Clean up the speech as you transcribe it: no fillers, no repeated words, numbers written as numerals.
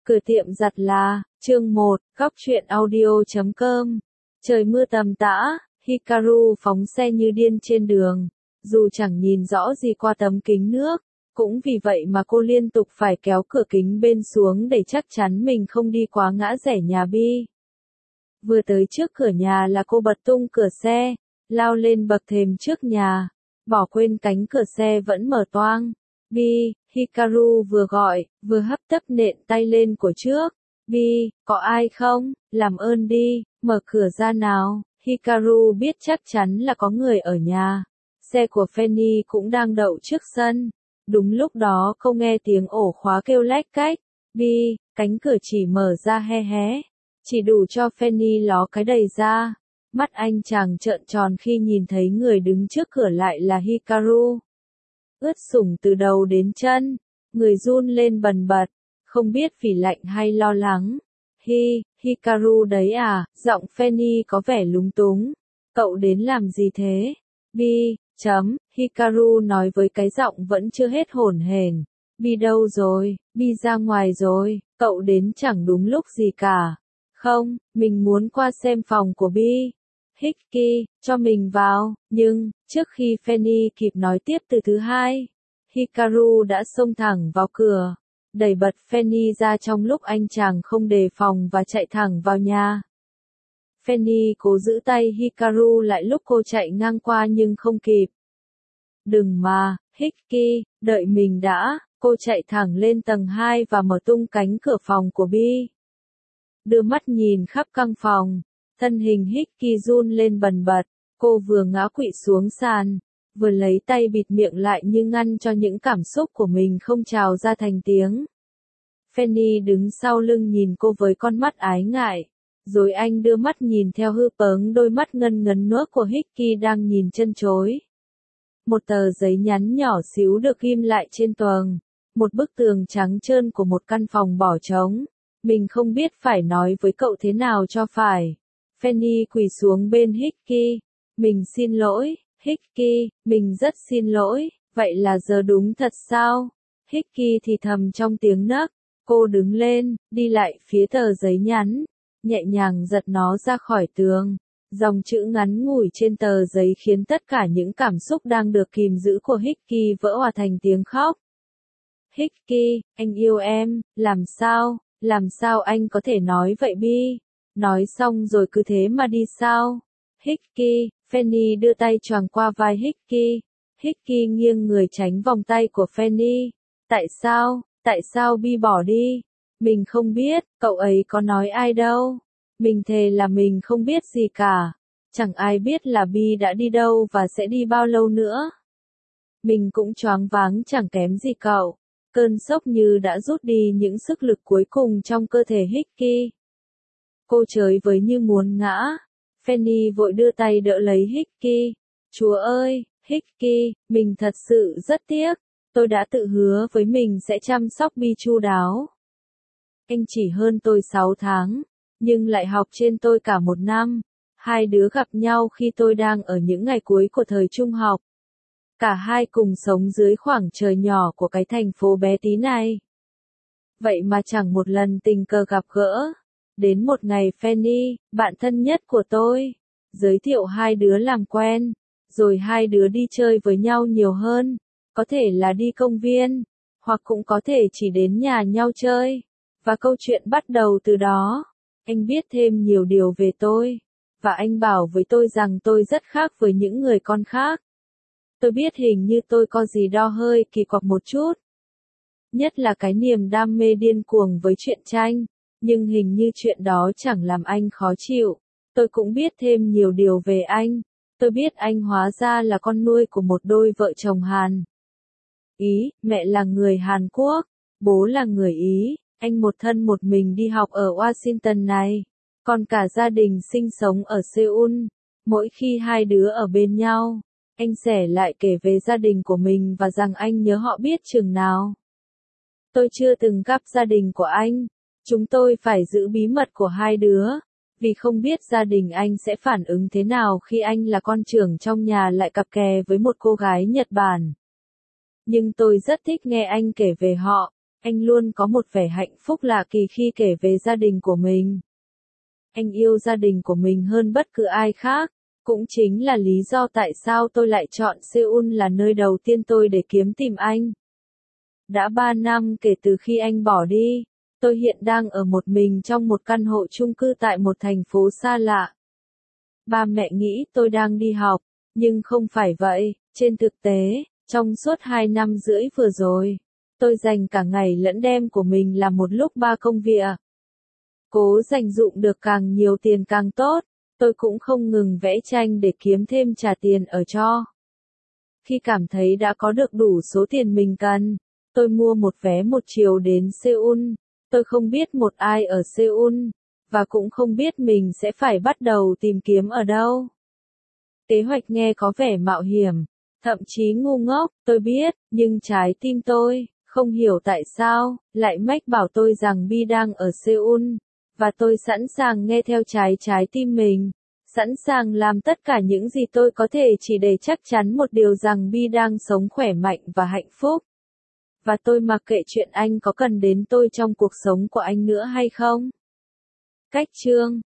Cửa tiệm giặt là, chương 1, góc truyện audio.com. Trời mưa tầm tã, Hikaru phóng xe như điên trên đường, dù chẳng nhìn rõ gì qua tấm kính nước, cũng vì vậy mà cô liên tục phải kéo cửa kính bên xuống để chắc chắn mình không đi quá ngã rẽ nhà Bi. Vừa tới trước cửa nhà là cô bật tung cửa xe, lao lên bậc thềm trước nhà, bỏ quên cánh cửa xe vẫn mở toang. Bi, Hikaru vừa gọi, vừa hấp tấp nện tay lên của trước. Bi, có ai không? Làm ơn đi, mở cửa ra nào. Hikaru biết chắc chắn là có người ở nhà. Xe của Fanny cũng đang đậu trước sân. Đúng lúc đó cô nghe tiếng ổ khóa kêu lách cách. Bi, cánh cửa chỉ mở ra hé hé. Chỉ đủ cho Fanny ló cái đầy ra. Mắt anh chàng trợn tròn khi nhìn thấy người đứng trước cửa lại là Hikaru. Ướt sũng từ đầu đến chân, người run lên bần bật, không biết vì lạnh hay lo lắng. Hikaru đấy à, giọng Fanny có vẻ lúng túng. Cậu đến làm gì thế? Bi, Hikaru nói với cái giọng vẫn chưa hết hổn hển. Bi đâu rồi? Bi ra ngoài rồi, cậu đến chẳng đúng lúc gì cả. Không, mình muốn qua xem phòng của Bi. Hiki, cho mình vào, nhưng, trước khi Fanny kịp nói tiếp từ thứ hai, Hikaru đã xông thẳng vào cửa, đẩy bật Fanny ra trong lúc anh chàng không đề phòng và chạy thẳng vào nhà. Fanny cố giữ tay Hikaru lại lúc cô chạy ngang qua nhưng không kịp. Đừng mà, Hiki, đợi mình đã, cô chạy thẳng lên tầng 2 và mở tung cánh cửa phòng của Bi. Đưa mắt nhìn khắp căn phòng. Thân hình Hiki run lên bần bật, cô vừa ngã quỵ xuống sàn, vừa lấy tay bịt miệng lại như ngăn cho những cảm xúc của mình không trào ra thành tiếng. Fanny đứng sau lưng nhìn cô với con mắt ái ngại, rồi anh đưa mắt nhìn theo hư pớng đôi mắt ngân ngấn nước của Hiki đang nhìn chân chối. Một tờ giấy nhắn nhỏ xíu được ghim lại trên tường, một bức tường trắng trơn của một căn phòng bỏ trống. Mình không biết phải nói với cậu thế nào cho phải. Fanny quỳ xuống bên Hiki. Mình xin lỗi, Hiki, mình rất xin lỗi, vậy là giờ đúng thật sao? Hiki thì thầm trong tiếng nấc. Cô đứng lên, đi lại phía tờ giấy nhắn, nhẹ nhàng giật nó ra khỏi tường. Dòng chữ ngắn ngủi trên tờ giấy khiến tất cả những cảm xúc đang được kìm giữ của Hiki vỡ hòa thành tiếng khóc. Hiki, anh yêu em, làm sao anh có thể nói vậy Bi? Nói xong rồi cứ thế mà đi sao? Hiki, Fanny đưa tay choàng qua vai Hiki. Hiki nghiêng người tránh vòng tay của Fanny. Tại sao Bi bỏ đi? Mình không biết, cậu ấy có nói ai đâu. Mình thề là mình không biết gì cả. Chẳng ai biết là Bi đã đi đâu và sẽ đi bao lâu nữa. Mình cũng choáng váng chẳng kém gì cậu. Cơn sốc như đã rút đi những sức lực cuối cùng trong cơ thể Hiki. Cô chới với như muốn ngã. Fanny vội đưa tay đỡ lấy Hiki. Chúa ơi, Hiki, mình thật sự rất tiếc. Tôi đã tự hứa với mình sẽ chăm sóc Bi chu đáo. Anh chỉ hơn tôi 6 tháng, nhưng lại học trên tôi cả 1 năm. Hai đứa gặp nhau khi tôi đang ở những ngày cuối của thời trung học. Cả hai cùng sống dưới khoảng trời nhỏ của cái thành phố bé tí này. Vậy mà chẳng một lần tình cờ gặp gỡ. Đến một ngày Fanny, bạn thân nhất của tôi, giới thiệu hai đứa làm quen, rồi hai đứa đi chơi với nhau nhiều hơn, có thể là đi công viên, hoặc cũng có thể chỉ đến nhà nhau chơi, và câu chuyện bắt đầu từ đó. Anh biết thêm nhiều điều về tôi, và anh bảo với tôi rằng tôi rất khác với những người con khác. Tôi biết hình như tôi có gì đó hơi kỳ quặc một chút. Nhất là cái niềm đam mê điên cuồng với truyện tranh. Nhưng hình như chuyện đó chẳng làm anh khó chịu. Tôi cũng biết thêm nhiều điều về anh. Tôi biết anh hóa ra là con nuôi của một đôi vợ chồng Hàn. Ý, mẹ là người Hàn Quốc, bố là người Ý. Anh một thân một mình đi học ở Washington này. Còn cả gia đình sinh sống ở Seoul. Mỗi khi hai đứa ở bên nhau, anh sẽ lại kể về gia đình của mình và rằng anh nhớ họ biết chừng nào. Tôi chưa từng gặp gia đình của anh. Chúng tôi phải giữ bí mật của hai đứa, vì không biết gia đình anh sẽ phản ứng thế nào khi anh là con trưởng trong nhà lại cặp kè với một cô gái Nhật Bản. Nhưng tôi rất thích nghe anh kể về họ. Anh luôn có một vẻ hạnh phúc lạ kỳ khi kể về gia đình của mình. Anh yêu gia đình của mình hơn bất cứ ai khác. Cũng chính là lý do tại sao tôi lại chọn Seoul là nơi đầu tiên tôi để kiếm tìm anh. Đã 3 năm kể từ khi anh bỏ đi, tôi hiện đang ở một mình trong một căn hộ chung cư tại một thành phố xa lạ. Ba mẹ nghĩ tôi đang đi học, nhưng không phải vậy. Trên thực tế, trong suốt 2 năm rưỡi vừa rồi, tôi dành cả ngày lẫn đêm của mình làm một lúc 3 công việc. Cố dành dụm được càng nhiều tiền càng tốt, tôi cũng không ngừng vẽ tranh để kiếm thêm trả tiền ở cho. Khi cảm thấy đã có được đủ số tiền mình cần, tôi mua một vé một chiều đến Seoul. Tôi không biết một ai ở Seoul, và cũng không biết mình sẽ phải bắt đầu tìm kiếm ở đâu. Kế hoạch nghe có vẻ mạo hiểm, thậm chí ngu ngốc, tôi biết, nhưng trái tim tôi, không hiểu tại sao, lại mách bảo tôi rằng Bi đang ở Seoul, và tôi sẵn sàng nghe theo trái tim mình, sẵn sàng làm tất cả những gì tôi có thể chỉ để chắc chắn một điều rằng Bi đang sống khỏe mạnh và hạnh phúc. Và tôi mặc kệ chuyện anh có cần đến tôi trong cuộc sống của anh nữa hay không. Cách chương